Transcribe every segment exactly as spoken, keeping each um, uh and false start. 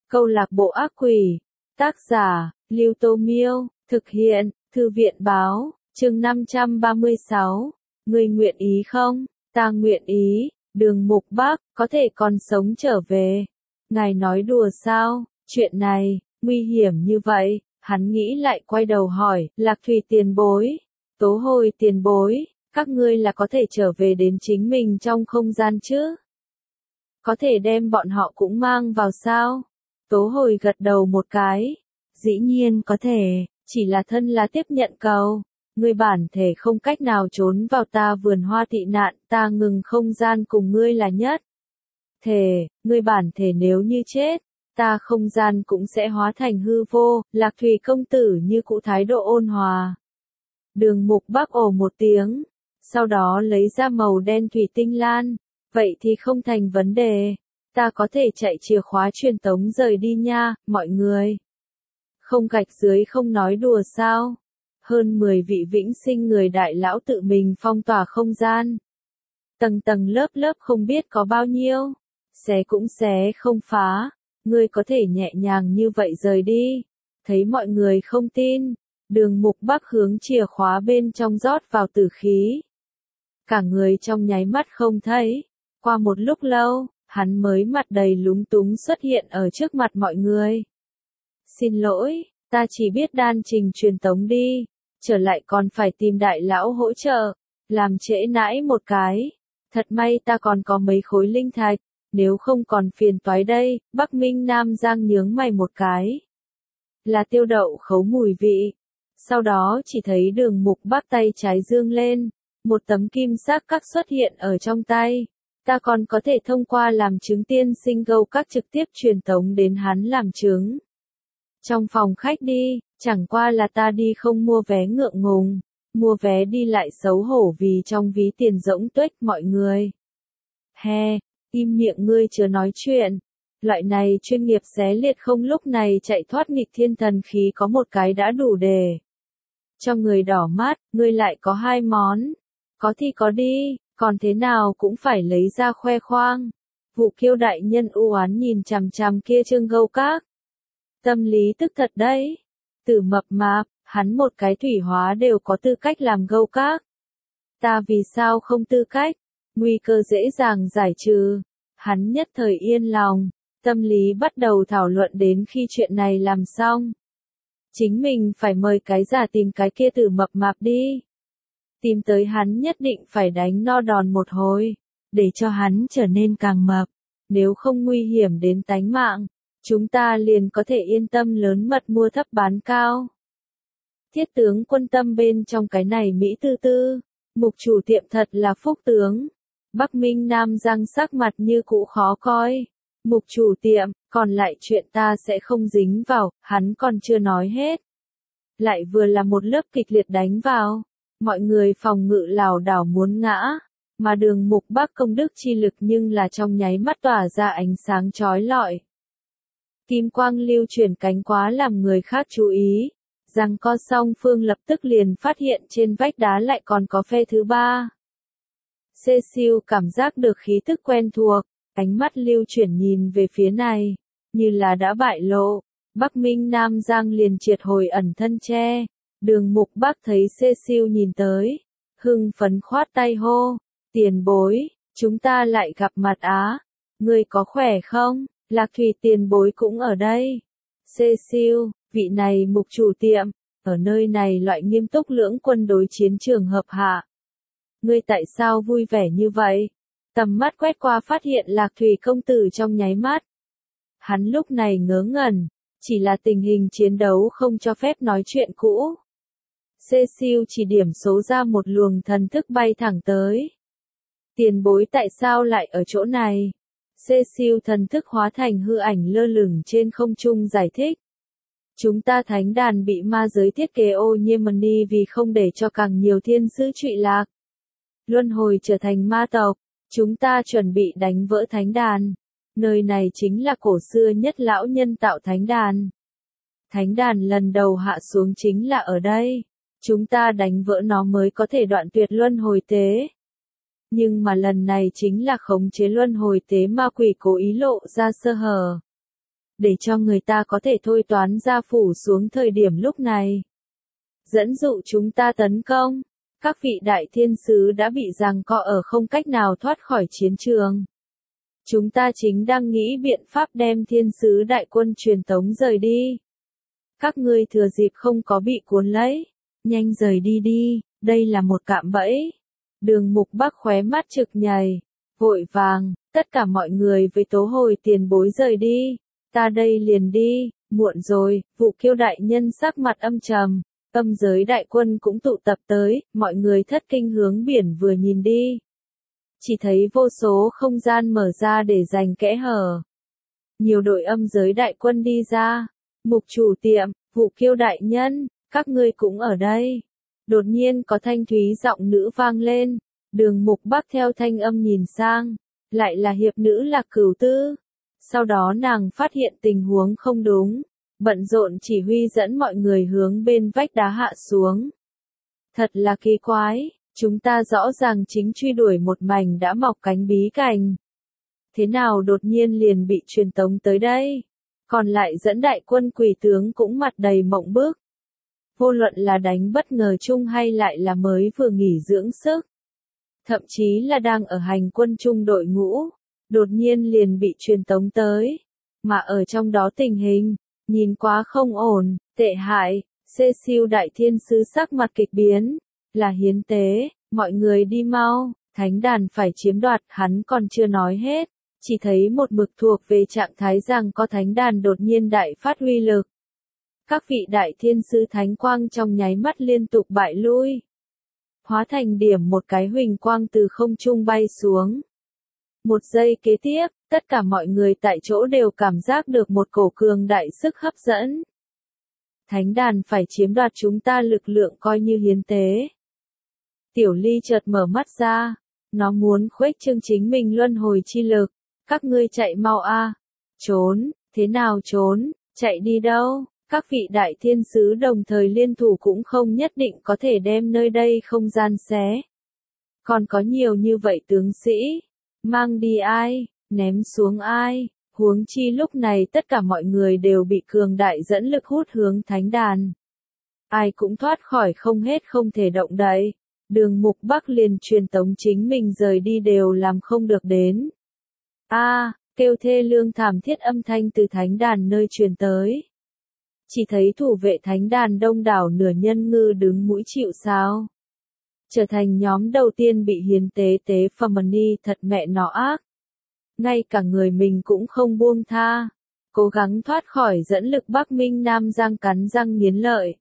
Câu lạc bộ ác quỷ. Tác giả, Lưu Tô Miêu. Thực hiện, Thư viện Báo. Chương năm trăm ba mươi sáu. Ngươi nguyện ý không? Ta nguyện ý. Đường Mục Bác, có thể còn sống trở về. Ngài nói đùa sao? Chuyện này, nguy hiểm như vậy. Hắn nghĩ lại quay đầu hỏi, Lạc Thủy tiền bối. Tố Hồi tiền bối, các ngươi là có thể trở về đến chính mình trong không gian chứ? Có thể đem bọn họ cũng mang vào sao? Tố Hồi gật đầu một cái. Dĩ nhiên có thể, chỉ là thân là tiếp nhận cầu. Ngươi bản thể không cách nào trốn vào ta vườn hoa tị nạn, ta ngừng không gian cùng ngươi là nhất. Thể, ngươi bản thể nếu như chết, ta không gian cũng sẽ hóa thành hư vô. Lạc Thủy công tử như cũ thái độ ôn hòa. Đường Mục Bác ồ một tiếng, sau đó lấy ra màu đen thủy tinh lan. Vậy thì không thành vấn đề, ta có thể chạy chìa khóa truyền tống rời đi nha, mọi người. Không gạch dưới không nói đùa sao? Hơn mười vị vĩnh sinh người đại lão tự mình phong tỏa không gian. Tầng tầng lớp lớp không biết có bao nhiêu. Xé cũng xé không phá. Ngươi có thể nhẹ nhàng như vậy rời đi. Thấy mọi người không tin. Đường Mục Bác hướng chìa khóa bên trong rót vào tử khí. Cả người trong nháy mắt không thấy. Qua một lúc lâu, hắn mới mặt đầy lúng túng xuất hiện ở trước mặt mọi người. Xin lỗi, ta chỉ biết đan trình truyền tống đi. Trở lại còn phải tìm đại lão hỗ trợ. Làm trễ nãi một cái. Thật may ta còn có mấy khối linh thạch. Nếu không còn phiền toái đây. Bắc Minh Nam Giang nhướng mày một cái. Là tiêu đậu khấu mùi vị. Sau đó chỉ thấy Đường Mục Bác tay trái dương lên. Một tấm kim sắc các xuất hiện ở trong tay. Ta còn có thể thông qua làm chứng tiên sinh gâu các trực tiếp truyền tống đến hắn làm chứng. Trong phòng khách đi, chẳng qua là ta đi không mua vé ngượng ngùng. Mua vé đi lại xấu hổ vì trong ví tiền rỗng tuếch mọi người. He, im miệng ngươi chưa nói chuyện. Loại này chuyên nghiệp xé liệt không lúc này chạy thoát nghịch thiên thần khí có một cái đã đủ để. Cho người đỏ mắt, ngươi lại có hai món. Có thì có đi, còn thế nào cũng phải lấy ra khoe khoang. Vụ Kiêu đại nhân u oán nhìn chằm chằm kia Trương Gâu Các. Tâm lý tức thật đấy. Tử mập mạp, hắn một cái thủy hóa đều có tư cách làm Gâu Các. Ta vì sao không tư cách? Nguy cơ dễ dàng giải trừ. Hắn nhất thời yên lòng. Tâm lý bắt đầu thảo luận đến khi chuyện này làm xong. Chính mình phải mời cái giả tìm cái kia Tử mập mạp đi. Tìm tới hắn nhất định phải đánh no đòn một hồi, để cho hắn trở nên càng mập, nếu không nguy hiểm đến tánh mạng, chúng ta liền có thể yên tâm lớn mật mua thấp bán cao. Thiết tướng Quân tâm bên trong cái này Mỹ tư tư, mục chủ tiệm thật là phúc tướng. Bắc Minh Nam Giang sắc mặt như cũ khó coi. Mục chủ tiệm, còn lại chuyện ta sẽ không dính vào, hắn còn chưa nói hết. Lại vừa là một lớp kịch liệt đánh vào. Mọi người phòng ngự lảo đảo muốn ngã, mà Đường Mục Bác công đức chi lực nhưng là trong nháy mắt tỏa ra ánh sáng chói lọi. Kim quang lưu chuyển cánh quá làm người khác chú ý, rằng co song phương lập tức liền phát hiện trên vách đá lại còn có phe thứ ba. Cecil cảm giác được khí tức quen thuộc, ánh mắt lưu chuyển nhìn về phía này, như là đã bại lộ. Bắc Minh Nam Giang liền triệt hồi ẩn thân che. Đường Mục Bác thấy Cecil nhìn tới, hưng phấn khoát tay hô, tiền bối, chúng ta lại gặp mặt á, ngươi có khỏe không? Lạc Thủy tiền bối cũng ở đây. Cecil, vị này mục chủ tiệm, ở nơi này loại nghiêm túc lưỡng quân đối chiến trường hợp hạ. Ngươi tại sao vui vẻ như vậy? Tầm mắt quét qua phát hiện Lạc Thủy công tử trong nháy mắt. Hắn lúc này ngớ ngẩn, chỉ là tình hình chiến đấu không cho phép nói chuyện cũ. Cecil chỉ điểm số ra một luồng thần thức bay thẳng tới. Tiền bối tại sao lại ở chỗ này? Cecil thần thức hóa thành hư ảnh lơ lửng trên không trung giải thích. Chúng ta thánh đàn bị ma giới thiết kế ô nhiễm đi vì không để cho càng nhiều thiên sứ trụy lạc. Luân hồi trở thành ma tộc, chúng ta chuẩn bị đánh vỡ thánh đàn. Nơi này chính là cổ xưa nhất lão nhân tạo thánh đàn. Thánh đàn lần đầu hạ xuống chính là ở đây. Chúng ta đánh vỡ nó mới có thể đoạn tuyệt luân hồi tế. Nhưng mà lần này chính là khống chế luân hồi tế ma quỷ cố ý lộ ra sơ hở. để cho người ta có thể thôi toán gia phủ xuống thời điểm lúc này. Dẫn dụ chúng ta tấn công, các vị đại thiên sứ đã bị giằng co ở không cách nào thoát khỏi chiến trường. Chúng ta chính đang nghĩ biện pháp đem thiên sứ đại quân truyền tống rời đi. Các ngươi thừa dịp không có bị cuốn lấy, nhanh rời đi đi, đây là một cạm bẫy. Đường Mục Bắc khóe mắt trực nhảy, vội vàng, tất cả mọi người với Tố Hồi tiền bối rời đi, ta đây liền đi, muộn rồi, Vụ Kiêu đại nhân sắc mặt âm trầm, âm giới đại quân cũng tụ tập tới, mọi người thất kinh hướng biển vừa nhìn đi. Chỉ thấy vô số không gian mở ra để dành kẽ hở. Nhiều đội âm giới đại quân đi ra, Mục chủ tiệm, Vụ Kiêu đại nhân, các ngươi cũng ở đây. Đột nhiên có thanh thúy giọng nữ vang lên, Đường Mục Bắc theo thanh âm nhìn sang, lại là hiệp nữ Lạc Cửu Tư. Sau đó nàng phát hiện tình huống không đúng, bận rộn chỉ huy dẫn mọi người hướng bên vách đá hạ xuống. Thật là kỳ quái, chúng ta rõ ràng chính truy đuổi một mảnh đã mọc cánh bí cành. Thế nào đột nhiên liền bị truyền tống tới đây? Còn lại dẫn đại quân quỷ tướng cũng mặt đầy mộng bức. Vô luận là đánh bất ngờ chung hay lại là mới vừa nghỉ dưỡng sức. Thậm chí là đang ở hành quân chung đội ngũ, đột nhiên liền bị truyền tống tới. Mà ở trong đó tình hình, nhìn quá không ổn, tệ hại, Cecil đại thiên sứ sắc mặt kịch biến, là hiến tế, mọi người đi mau, thánh đàn phải chiếm đoạt, hắn còn chưa nói hết, chỉ thấy một mực thuộc về trạng thái rằng có thánh đàn đột nhiên đại phát huy lực. Các vị đại thiên sứ thánh quang trong nháy mắt liên tục bại lui. Hóa thành điểm một cái huỳnh quang từ không trung bay xuống. Một giây kế tiếp, tất cả mọi người tại chỗ đều cảm giác được một cổ cường đại sức hấp dẫn. Thánh đàn phải chiếm đoạt chúng ta lực lượng coi như hiến tế. Tiểu Ly chợt mở mắt ra, nó muốn khuếch trương chính mình luân hồi chi lực. Các ngươi chạy mau a, trốn, thế nào trốn, chạy đi đâu? Các vị đại thiên sứ đồng thời liên thủ cũng không nhất định có thể đem nơi đây không gian xé. Còn có nhiều như vậy tướng sĩ, mang đi ai, ném xuống ai, huống chi lúc này tất cả mọi người đều bị cường đại dẫn lực hút hướng thánh đàn. Ai cũng thoát khỏi không hết không thể động đậy, Đường Mục Bắc liền truyền tống chính mình rời đi đều làm không được đến. A, kêu thê lương thảm thiết âm thanh từ thánh đàn nơi truyền tới. Chỉ thấy thủ vệ thánh đàn đông đảo nửa nhân ngư đứng mũi chịu sào. Trở thành nhóm đầu tiên bị hiến tế tế Famani thật mẹ nó ác. Ngay cả người mình cũng không buông tha. Cố gắng thoát khỏi dẫn lực Bắc Minh Nam Giang cắn răng nghiến lợi.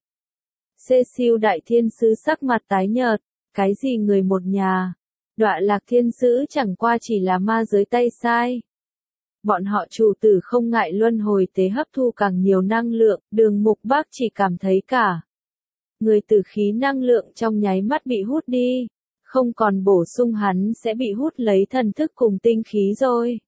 Cecil đại thiên sứ sắc mặt tái nhợt. Cái gì người một nhà? Đọa lạc thiên sứ chẳng qua chỉ là ma giới tay sai. Bọn họ chủ tử không ngại luân hồi tế hấp thu càng nhiều năng lượng, Đường Mục Bắc chỉ cảm thấy cả. Người tử khí năng lượng trong nháy mắt bị hút đi, không còn bổ sung hắn sẽ bị hút lấy thần thức cùng tinh khí rồi.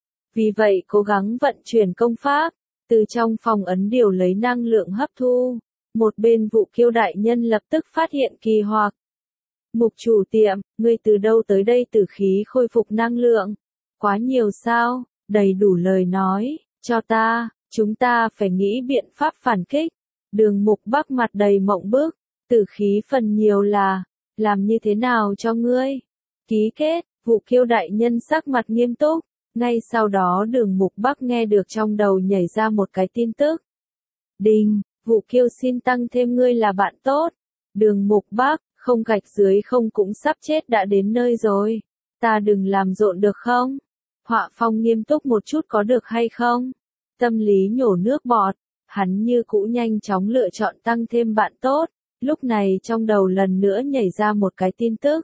Vì vậy cố gắng vận chuyển công pháp, từ trong phòng ấn điều lấy năng lượng hấp thu. Một bên Vụ Kiêu đại nhân lập tức phát hiện kỳ hoặc. Mục chủ tiệm, ngươi từ đâu tới đây tử khí khôi phục năng lượng? Quá nhiều sao? Đầy đủ lời nói, cho ta, chúng ta phải nghĩ biện pháp phản kích. Đường Mục Bắc mặt đầy mộng bức, tử khí phần nhiều là, làm như thế nào cho ngươi? Ký kết, Vụ Kiêu đại nhân sắc mặt nghiêm túc, ngay sau đó Đường Mục Bắc nghe được trong đầu nhảy ra một cái tin tức. Đinh, Vụ Kiêu xin tăng thêm ngươi là bạn tốt. Đường Mục Bắc, không gạch dưới không cũng sắp chết đã đến nơi rồi. Ta đừng làm rộn được không? Họa Phong nghiêm túc một chút có được hay không? Tâm lý nhổ nước bọt, hắn như cũ nhanh chóng lựa chọn tăng thêm bạn tốt, lúc này trong đầu lần nữa nhảy ra một cái tin tức.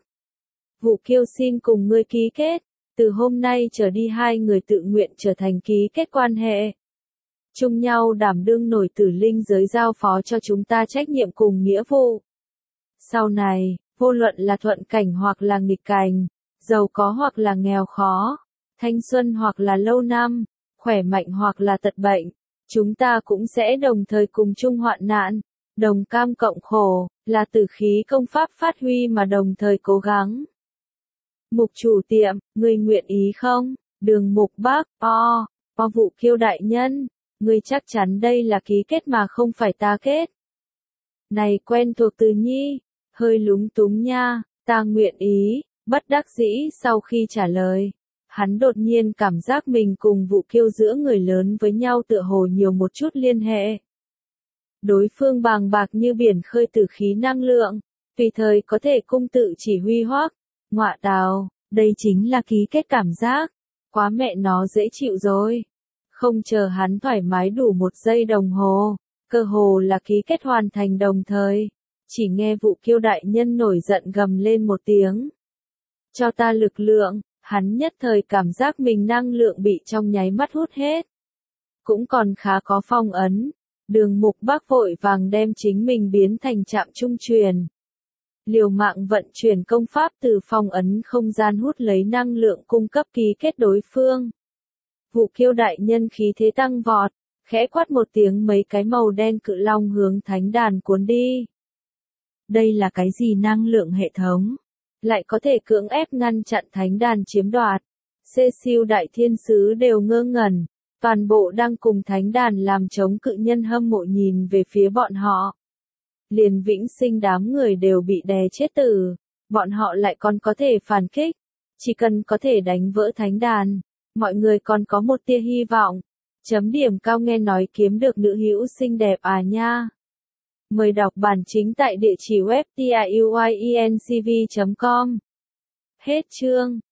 Vụ Kiêu xin cùng ngươi ký kết, từ hôm nay trở đi hai người tự nguyện trở thành ký kết quan hệ. Chung nhau đảm đương nổi tử linh giới giao phó cho chúng ta trách nhiệm cùng nghĩa vụ. Sau này, vô luận là thuận cảnh hoặc là nghịch cảnh, giàu có hoặc là nghèo khó, thanh xuân hoặc là lâu năm, khỏe mạnh hoặc là tật bệnh, chúng ta cũng sẽ đồng thời cùng chung hoạn nạn, đồng cam cộng khổ, là tử khí công pháp phát huy mà đồng thời cố gắng. Mục chủ tiệm, ngươi nguyện ý không? Đường Mục Bắc, o, o Vụ Kiêu đại nhân, Ngươi chắc chắn đây là ký kết mà không phải ta kết. Này quen thuộc từ nhi, hơi lúng túng nha, ta nguyện ý, bất đắc dĩ sau khi trả lời. Hắn đột nhiên cảm giác mình cùng Vũ Kiêu giữa người lớn với nhau tựa hồ nhiều một chút liên hệ. Đối phương bàng bạc như biển khơi tử khí năng lượng, tùy thời có thể cung tự chỉ huy hoác. Ngọa tào, đây chính là ký kết cảm giác. Quá mẹ nó dễ chịu rồi. Không chờ hắn thoải mái đủ một giây đồng hồ, cơ hồ là ký kết hoàn thành đồng thời. Chỉ nghe Vũ Kiêu đại nhân nổi giận gầm lên một tiếng. Cho ta lực lượng, hắn nhất thời cảm giác mình năng lượng bị trong nháy mắt hút hết. Cũng còn khá có phong ấn. Đường Mục Bác vội vàng đem chính mình biến thành trạm trung truyền. Liều mạng vận chuyển công pháp từ phong ấn không gian hút lấy năng lượng cung cấp ký kết đối phương. Vũ Kiêu đại nhân khí thế tăng vọt, khẽ quát một tiếng mấy cái màu đen cự long hướng thánh đàn cuốn đi. Đây là cái gì năng lượng hệ thống? Lại có thể cưỡng ép ngăn chặn thánh đàn chiếm đoạt. Xê siêu đại thiên sứ đều ngơ ngẩn. Toàn bộ đang cùng thánh đàn làm chống cự nhân hâm mộ nhìn về phía bọn họ. Liền vĩnh sinh đám người đều bị đè chết tử. Bọn họ lại còn có thể phản kích. Chỉ cần có thể đánh vỡ thánh đàn. Mọi người còn có một tia hy vọng. Chấm điểm cao nghe nói kiếm được nữ hữu xinh đẹp à nha. Mời đọc bản chính tại địa chỉ web tiuyencv chấm com. Hết chương.